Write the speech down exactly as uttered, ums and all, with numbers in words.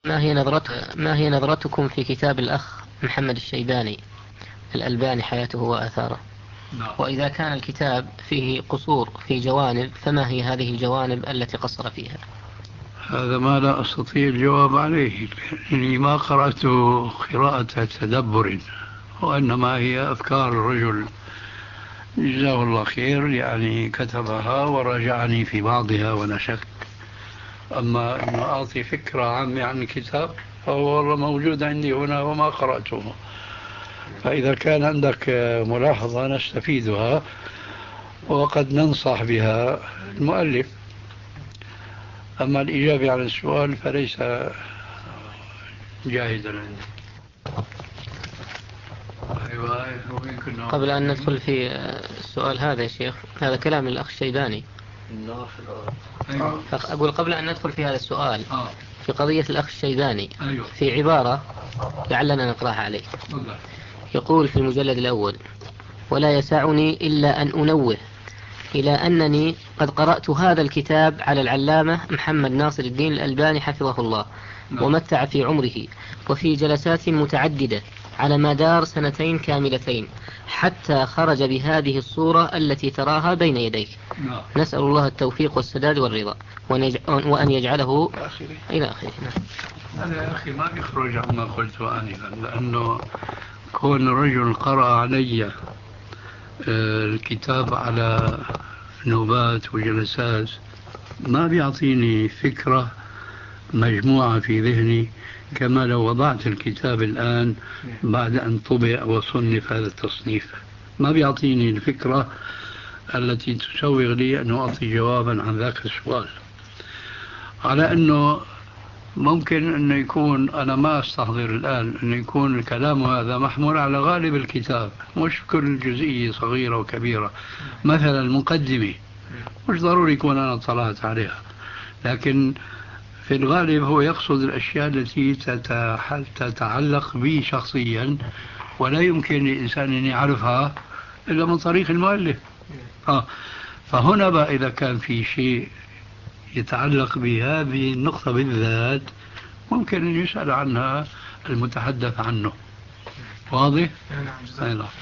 ما هي نظرت ما هي نظرتكم في كتاب الأخ محمد الشيباني الألباني حياته وآثاره؟ نعم. وإذا كان الكتاب فيه قصور في جوانب فما هي هذه الجوانب التي قصر فيها؟ هذا ما لا أستطيع الجواب عليه، لأني ما قرأته قراءة تدبر، وإنما هي أفكار الرجل جزاه الله خير، يعني كتبها وراجعني في بعضها ولا شك. أما أن أعطي فكرة عامة عن الكتاب فهو والله موجود عندي هنا وما قرأته، فإذا كان عندك ملاحظة نستفيدها وقد ننصح بها المؤلف. أما الإجابة على السؤال فليس جاهزا عندي. أيوة. قبل أن ندخل في السؤال هذا يا شيخ، هذا كلام الأخ الشيباني. أيوة. أقول قبل أن ندخل في هذا السؤال آه. في قضية الأخ الشيباني. أيوة. في عبارة لعلنا نقرأها عليه. بالله. يقول في المجلد الأول: ولا يسعني إلا أن أنوه إلى أنني قد قرأت هذا الكتاب على العلامة محمد ناصر الدين الألباني حفظه الله ومتع في عمره، وفي جلسات متعددة على مدار سنتين كاملتين، حتى خرج بهذه الصورة التي تراها بين يديك. نسأل الله التوفيق والسداد والرضا وأن يجعله إلى آخره. هذا يا أخي ما يخرج عما قلت آنفا، لأنه كون رجل قرأ علي الكتاب على نوبات وجلسات ما بيعطيني فكرة مجموعة في ذهني كما لو وضعت الكتاب الآن بعد أن طبع وصنف هذا التصنيف. ما بيعطيني الفكرة التي تسوغ لي أن أعطي جوابا عن ذاك السؤال، على أنه ممكن أنه يكون أنا ما أستحضر الآن أنه يكون الكلام هذا محمول على غالب الكتاب، مش كل جزئية صغيرة وكبيرة. مثلا المقدمة مش ضروري يكون أنا طلعت عليها، لكن في الغالب هو يقصد الأشياء التي تتعلق بي شخصيا ولا يمكن للإنسان أن يعرفها إلا من طريق المؤلف. آه. فهنا بقى إذا كان في شيء يتعلق بهذه النقطة بالذات ممكن أن يسأل عنها المتحدث عنه. واضح؟ نعم.